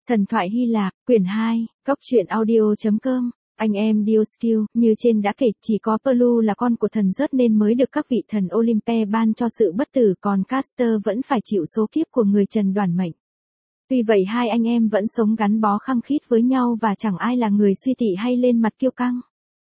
Thần thoại Hy Lạp, quyển 2, góc truyện audio.com, anh em Dioscure, như trên đã kể, chỉ có Perlu là con của thần Zeus nên mới được các vị thần Olympe ban cho sự bất tử, còn Castor vẫn phải chịu số kiếp của người trần đoản mệnh. Tuy vậy hai anh em vẫn sống gắn bó khăng khít với nhau và chẳng ai là người suy tị hay lên mặt kiêu căng.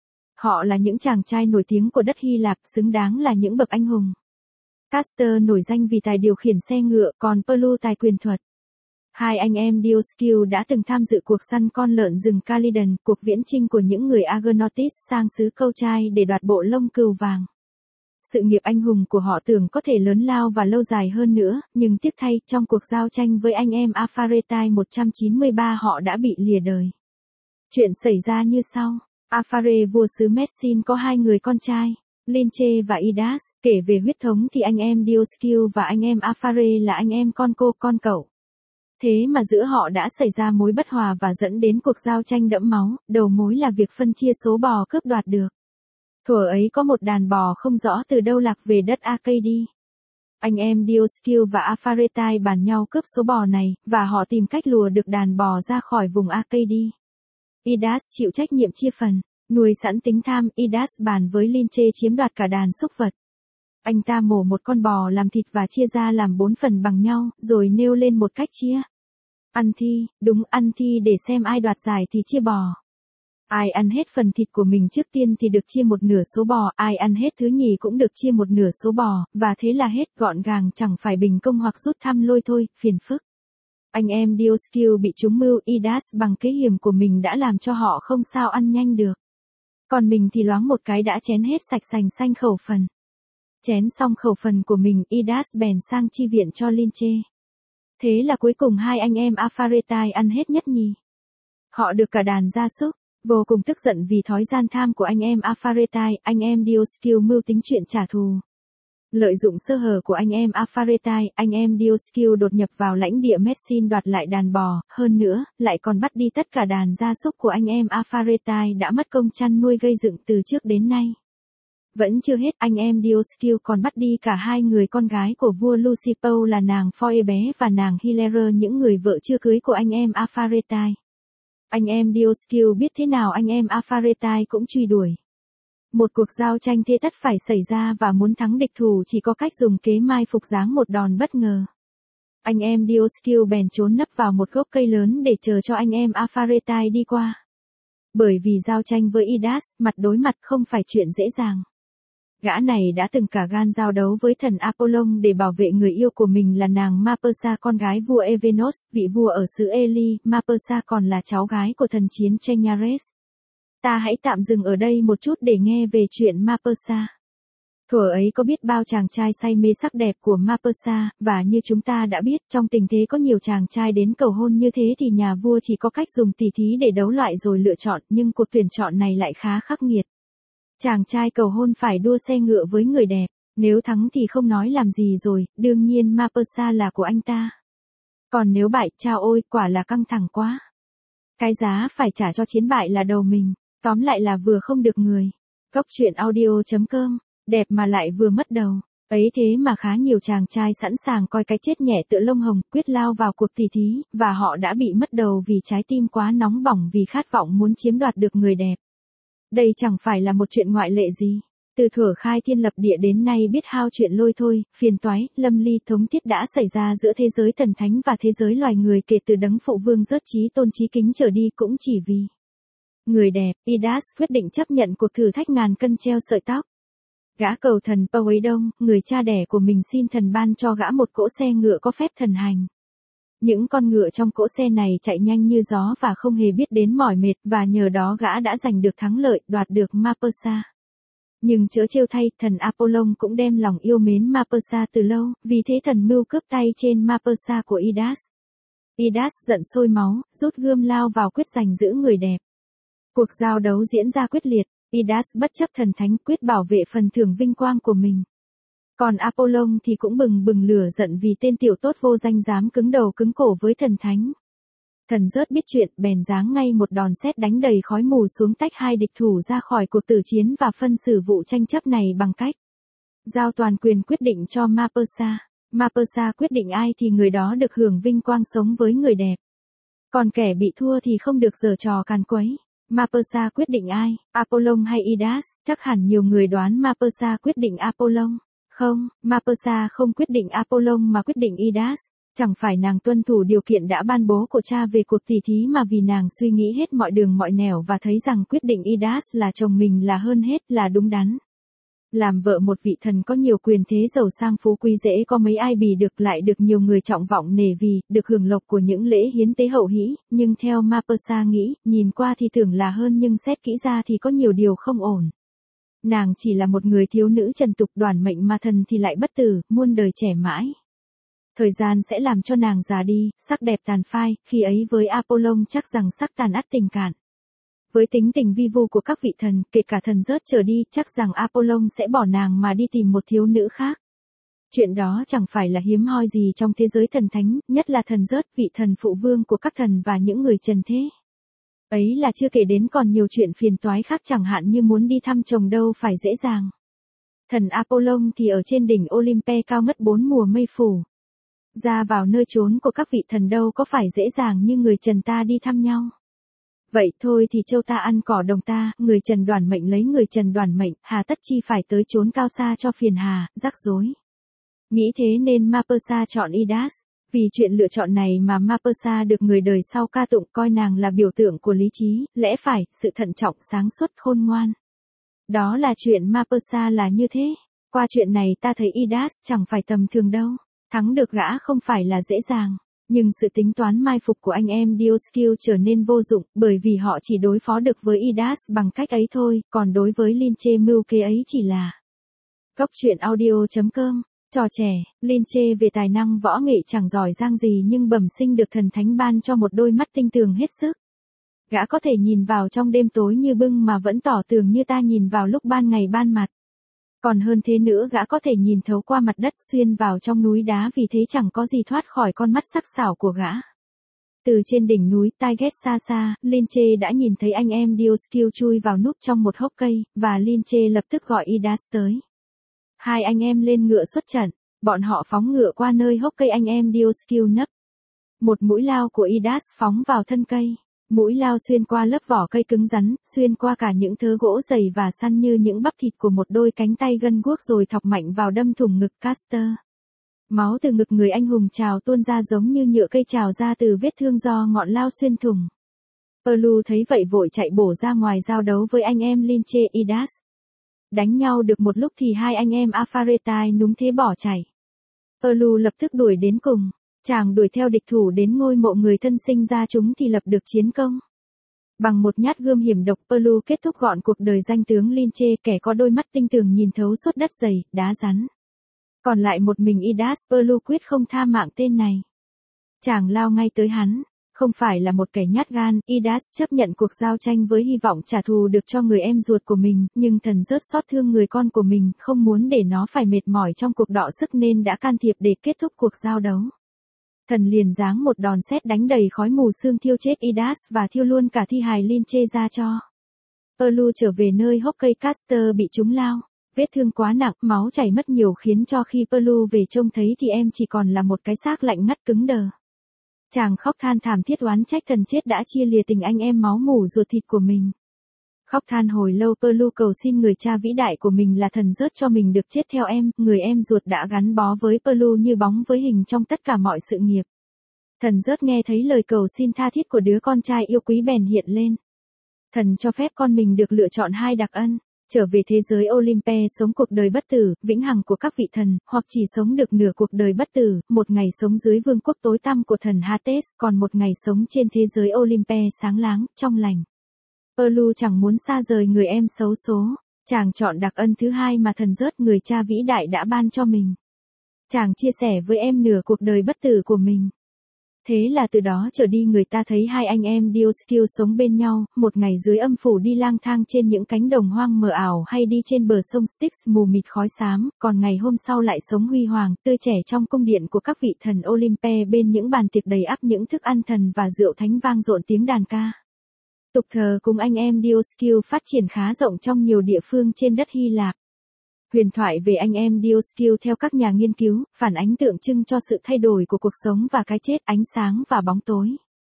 Họ là những chàng trai nổi tiếng của đất Hy Lạp, xứng đáng là những bậc anh hùng. Castor nổi danh vì tài điều khiển xe ngựa, còn Perlu tài quyền thuật. Hai anh em Dioscure đã từng tham dự cuộc săn con lợn rừng Calydon, cuộc viễn chinh của những người Argonauts sang xứ Câu Trai để đoạt bộ lông cừu vàng. Sự nghiệp anh hùng của họ tưởng có thể lớn lao và lâu dài hơn nữa, nhưng tiếc thay, trong cuộc giao tranh với anh em Apharetai 193 họ đã bị lìa đời. Chuyện xảy ra như sau. Aphare vua xứ Messin có hai người con trai, Linche và Idas. Kể về huyết thống thì anh em Dioscure và anh em Aphare là anh em con cô con cậu. Thế mà giữa họ đã xảy ra mối bất hòa và dẫn đến cuộc giao tranh đẫm máu, đầu mối là việc phân chia số bò cướp đoạt được. Thuở ấy có một đàn bò không rõ từ đâu lạc về đất Arcady. Anh em Dioscure và Apharetai bàn nhau cướp số bò này, và họ tìm cách lùa được đàn bò ra khỏi vùng Arcady. Idas chịu trách nhiệm chia phần, nuôi sẵn tính tham, Idas bàn với Linche chiếm đoạt cả đàn súc vật. Anh ta mổ một con bò làm thịt và chia ra làm 4 phần bằng nhau, rồi nêu lên một cách chia. Ăn thi, đúng, ăn thi để xem ai đoạt giải thì chia bò. Ai ăn hết phần thịt của mình trước tiên thì được chia một nửa số bò, ai ăn hết thứ nhì cũng được chia một nửa số bò, và thế là hết, gọn gàng, chẳng phải bình công hoặc rút thăm lôi thôi, phiền phức. Anh em Dioscure bị trúng mưu, Idas bằng kế hiểm của mình đã làm cho họ không sao ăn nhanh được. Còn mình thì loáng một cái đã chén hết sạch sành xanh khẩu phần. Chén xong khẩu phần của mình, Idas bèn sang chi viện cho Linche. Thế là cuối cùng hai anh em Apharetai ăn hết nhất nhì. Họ được cả đàn gia súc. Vô cùng tức giận vì thói gian tham của anh em Apharetai, anh em Dioscure mưu tính chuyện trả thù. Lợi dụng sơ hở của anh em Apharetai, anh em Dioscure đột nhập vào lãnh địa Messin đoạt lại đàn bò, hơn nữa, lại còn bắt đi tất cả đàn gia súc của anh em Apharetai đã mất công chăn nuôi gây dựng từ trước đến nay. Vẫn chưa hết, anh em Dioscure còn bắt đi cả hai người con gái của vua Lucipo là nàng Phoebe và nàng Hilera, những người vợ chưa cưới của anh em Apharetai. Anh em Dioscure biết thế nào anh em Apharetai cũng truy đuổi. Một cuộc giao tranh thế tất phải xảy ra và muốn thắng địch thủ chỉ có cách dùng kế mai phục giáng một đòn bất ngờ. Anh em Dioscure bèn trốn nấp vào một gốc cây lớn để chờ cho anh em Apharetai đi qua. Bởi vì giao tranh với Idas, mặt đối mặt không phải chuyện dễ dàng. Gã này đã từng cả gan giao đấu với thần Apollon để bảo vệ người yêu của mình là nàng Mapersa, con gái vua Evenos, vị vua ở xứ Eli. Mapersa còn là cháu gái của thần chiến Trenyares. Ta hãy tạm dừng ở đây một chút để nghe về chuyện Mapersa. Thuở ấy có biết bao chàng trai say mê sắc đẹp của Mapersa, và như chúng ta đã biết, trong tình thế có nhiều chàng trai đến cầu hôn như thế thì nhà vua chỉ có cách dùng tỉ thí để đấu loại rồi lựa chọn, nhưng cuộc tuyển chọn này lại khá khắc nghiệt. Chàng trai cầu hôn phải đua xe ngựa với người đẹp, nếu thắng thì không nói làm gì rồi, đương nhiên Mapersa là của anh ta. Còn nếu bại, chao ôi, quả là căng thẳng quá. Cái giá phải trả cho chiến bại là đầu mình, tóm lại là vừa không được người. Góc truyện audio.com, đẹp mà lại vừa mất đầu. Ấy thế mà khá nhiều chàng trai sẵn sàng coi cái chết nhẹ tựa lông hồng, quyết lao vào cuộc tỉ thí, và họ đã bị mất đầu vì trái tim quá nóng bỏng vì khát vọng muốn chiếm đoạt được người đẹp. Đây chẳng phải là một chuyện ngoại lệ gì. Từ thuở khai thiên lập địa đến nay biết hao chuyện lôi thôi, phiền toái, lâm ly thống thiết đã xảy ra giữa thế giới thần thánh và thế giới loài người kể từ đấng phụ vương rớt chí tôn chí kính trở đi, cũng chỉ vì người đẹp. Idas quyết định chấp nhận cuộc thử thách ngàn cân treo sợi tóc. Gã cầu thần Poseidon, người cha đẻ của mình, xin thần ban cho gã một cỗ xe ngựa có phép thần hành. Những con ngựa trong cỗ xe này chạy nhanh như gió và không hề biết đến mỏi mệt, và nhờ đó gã đã giành được thắng lợi, đoạt được Mapersa. Nhưng chớ trêu thay, thần Apollon cũng đem lòng yêu mến Mapersa từ lâu, vì thế thần mưu cướp tay trên Mapersa của Idas. Idas giận sôi máu, rút gươm lao vào quyết giành giữ người đẹp. Cuộc giao đấu diễn ra quyết liệt, Idas bất chấp thần thánh quyết bảo vệ phần thưởng vinh quang của mình. Còn Apollon thì cũng bừng bừng lửa giận vì tên tiểu tốt vô danh dám cứng đầu cứng cổ với thần thánh. Thần Zeus biết chuyện, bèn giáng ngay một đòn sét đánh đầy khói mù xuống tách hai địch thủ ra khỏi cuộc tử chiến và phân xử vụ tranh chấp này bằng cách giao toàn quyền quyết định cho Mapersa. Mapersa quyết định ai thì người đó được hưởng vinh quang sống với người đẹp. Còn kẻ bị thua thì không được giở trò càn quấy. Mapersa quyết định ai, Apollon hay Idas? Chắc hẳn nhiều người đoán Mapersa quyết định Apollon. Không, Mapersa không quyết định Apollon mà quyết định Idas. Chẳng phải nàng tuân thủ điều kiện đã ban bố của cha về cuộc tỉ thí mà vì nàng suy nghĩ hết mọi đường mọi nẻo và thấy rằng quyết định Idas là chồng mình là hơn hết, là đúng đắn. Làm vợ một vị thần có nhiều quyền thế, giàu sang phú quý, dễ có mấy ai bì được, lại được nhiều người trọng vọng nể vì, được hưởng lộc của những lễ hiến tế hậu hĩ, nhưng theo Mapersa nghĩ, nhìn qua thì tưởng là hơn nhưng xét kỹ ra thì có nhiều điều không ổn. Nàng chỉ là một người thiếu nữ trần tục đoản mệnh mà thần thì lại bất tử, muôn đời trẻ mãi. Thời gian sẽ làm cho nàng già đi, sắc đẹp tàn phai, khi ấy với Apollon chắc rằng sắc tàn ắt tình cạn. Với tính tình vi vu của các vị thần, kể cả thần rớt trở đi, chắc rằng Apollon sẽ bỏ nàng mà đi tìm một thiếu nữ khác. Chuyện đó chẳng phải là hiếm hoi gì trong thế giới thần thánh, nhất là thần rớt, vị thần phụ vương của các thần và những người trần thế. Ấy là chưa kể đến còn nhiều chuyện phiền toái khác, chẳng hạn như muốn đi thăm chồng đâu phải dễ dàng. Thần Apollon thì ở trên đỉnh Olympe cao ngất 4 mùa mây phủ. Ra vào nơi trốn của các vị thần đâu có phải dễ dàng như người trần ta đi thăm nhau. Vậy thôi thì châu ta ăn cỏ đồng ta, người trần đoản mệnh lấy người trần đoản mệnh, hà tất chi phải tới chốn cao xa cho phiền hà, rắc rối. Nghĩ thế nên Mapersa chọn Idas. Vì chuyện lựa chọn này mà Mapersa được người đời sau ca tụng, coi nàng là biểu tượng của lý trí, lẽ phải, sự thận trọng, sáng suốt, khôn ngoan. Đó là chuyện Mapersa là như thế. Qua chuyện này ta thấy Idas chẳng phải tầm thường đâu. Thắng được gã không phải là dễ dàng. Nhưng sự tính toán mai phục của anh em Dioscure trở nên vô dụng, bởi vì họ chỉ đối phó được với Idas bằng cách ấy thôi, còn đối với Lince mưu kế ấy chỉ là Cốc truyện audio.com. Trò trẻ, Lince về tài năng võ nghệ chẳng giỏi giang gì nhưng bẩm sinh được thần thánh ban cho một đôi mắt tinh tường hết sức. Gã có thể nhìn vào trong đêm tối như bưng mà vẫn tỏ tường như ta nhìn vào lúc ban ngày ban mặt. Còn hơn thế nữa, gã có thể nhìn thấu qua mặt đất, xuyên vào trong núi đá, vì thế chẳng có gì thoát khỏi con mắt sắc sảo của gã. Từ trên đỉnh núi Taiget xa xa, Lince đã nhìn thấy anh em Dioscure chui vào núp trong một hốc cây, và Lince lập tức gọi Idas tới. Hai anh em lên ngựa xuất trận, bọn họ phóng ngựa qua nơi hốc cây anh em Dioscure nấp. Một mũi lao của Idas phóng vào thân cây. Mũi lao xuyên qua lớp vỏ cây cứng rắn, xuyên qua cả những thớ gỗ dày và săn như những bắp thịt của một đôi cánh tay gân guốc, rồi thọc mạnh vào đâm thủng ngực Castor. Máu từ ngực người anh hùng trào tuôn ra giống như nhựa cây trào ra từ vết thương do ngọn lao xuyên thủng. Perlu thấy vậy vội chạy bổ ra ngoài giao đấu với anh em Lince Idas. Đánh nhau được một lúc thì hai anh em Apharetai núng thế bỏ chạy. Perlu lập tức đuổi đến cùng. Chàng đuổi theo địch thủ đến ngôi mộ người thân sinh ra chúng thì lập được chiến công. Bằng một nhát gươm hiểm độc, Perlu kết thúc gọn cuộc đời danh tướng Lince, kẻ có đôi mắt tinh tường nhìn thấu suốt đất dày, đá rắn. Còn lại một mình Idas, Perlu quyết không tha mạng tên này. Chàng lao ngay tới hắn. Không phải là một kẻ nhát gan, Idas chấp nhận cuộc giao tranh với hy vọng trả thù được cho người em ruột của mình, nhưng thần rớt xót thương người con của mình, không muốn để nó phải mệt mỏi trong cuộc đọ sức nên đã can thiệp để kết thúc cuộc giao đấu. Thần liền giáng một đòn sét đánh đầy khói mù sương thiêu chết Idas và thiêu luôn cả thi hài Lince ra cho. Perlu trở về nơi hốc cây Castor bị trúng lao. Vết thương quá nặng, máu chảy mất nhiều khiến cho khi Perlu về trông thấy thì em chỉ còn là một cái xác lạnh ngắt cứng đờ. Chàng khóc than thảm thiết oán trách thần chết đã chia lìa tình anh em máu mủ ruột thịt của mình. Khóc than hồi lâu, Perlu cầu xin người cha vĩ đại của mình là thần rớt cho mình được chết theo em, người em ruột đã gắn bó với Perlu như bóng với hình trong tất cả mọi sự nghiệp. Thần rớt nghe thấy lời cầu xin tha thiết của đứa con trai yêu quý bèn hiện lên. Thần cho phép con mình được lựa chọn hai đặc ân, trở về thế giới Olympe sống cuộc đời bất tử, vĩnh hằng của các vị thần, hoặc chỉ sống được nửa cuộc đời bất tử, một ngày sống dưới vương quốc tối tăm của thần Hades, còn một ngày sống trên thế giới Olympe sáng láng, trong lành. Perlu chẳng muốn xa rời người em xấu số, chàng chọn đặc ân thứ hai mà thần rớt, người cha vĩ đại đã ban cho mình. Chàng chia sẻ với em nửa cuộc đời bất tử của mình. Thế là từ đó trở đi người ta thấy hai anh em Dioscure sống bên nhau, một ngày dưới âm phủ đi lang thang trên những cánh đồng hoang mờ ảo hay đi trên bờ sông Styx mù mịt khói xám, còn ngày hôm sau lại sống huy hoàng, tươi trẻ trong cung điện của các vị thần Olympe bên những bàn tiệc đầy ắp những thức ăn thần và rượu thánh vang dội tiếng đàn ca. Tục thờ cùng anh em Dioscure phát triển khá rộng trong nhiều địa phương trên đất Hy Lạp. Huyền thoại về anh em Dioscure theo các nhà nghiên cứu, phản ánh tượng trưng cho sự thay đổi của cuộc sống và cái chết, ánh sáng và bóng tối.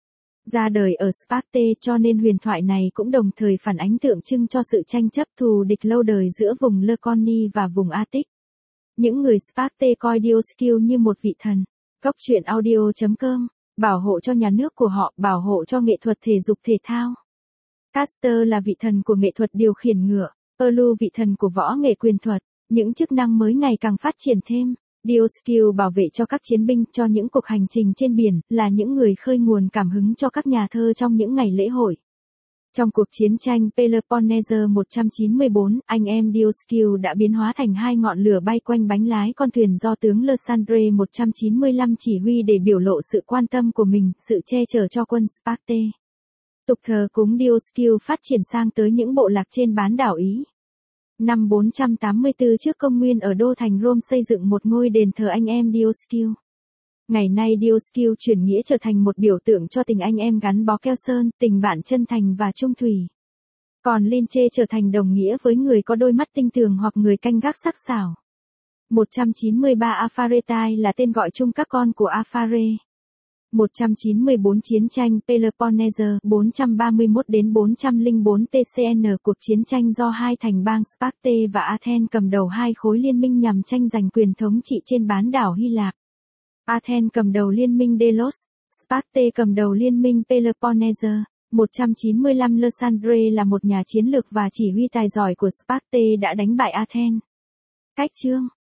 ra đời ở Sparta cho nên huyền thoại này cũng đồng thời phản ánh tượng trưng cho sự tranh chấp thù địch lâu đời giữa vùng Laconi và vùng Attic. Những người Sparta coi Dioscure như một vị thần. Góc truyện audio.com, bảo hộ cho nhà nước của họ, bảo hộ cho nghệ thuật thể dục thể thao. Castor là vị thần của nghệ thuật điều khiển ngựa, Perlu vị thần của võ nghệ quyền thuật, những chức năng mới ngày càng phát triển thêm. Dioscure bảo vệ cho các chiến binh, cho những cuộc hành trình trên biển, là những người khơi nguồn cảm hứng cho các nhà thơ trong những ngày lễ hội. Trong cuộc chiến tranh Peloponnese 194, anh em Dioscure đã biến hóa thành hai ngọn lửa bay quanh bánh lái con thuyền do tướng Lysandre 195 chỉ huy để biểu lộ sự quan tâm của mình, sự che chở cho quân Sparta. Tục thờ cúng Dioscure phát triển sang tới những bộ lạc trên bán đảo Ý. Năm 484 trước công nguyên ở đô thành Rome xây dựng một ngôi đền thờ anh em Dioscure. Ngày nay Dioscure chuyển nghĩa trở thành một biểu tượng cho tình anh em gắn bó keo sơn, tình bạn chân thành và trung thủy. Còn Lince trở thành đồng nghĩa với người có đôi mắt tinh tường hoặc người canh gác sắc sảo. 193 Apharetai là tên gọi chung các con của Aphare. 194 Chiến tranh Peloponnese 431 đến 404 TCN. Cuộc chiến tranh do hai thành bang Sparta và Athens cầm đầu, hai khối liên minh nhằm tranh giành quyền thống trị trên bán đảo Hy Lạp. Athens cầm đầu liên minh Delos, Sparta cầm đầu liên minh Peloponnese. 195 Lysandre là một nhà chiến lược và chỉ huy tài giỏi của Sparta đã đánh bại Athens. Cách chương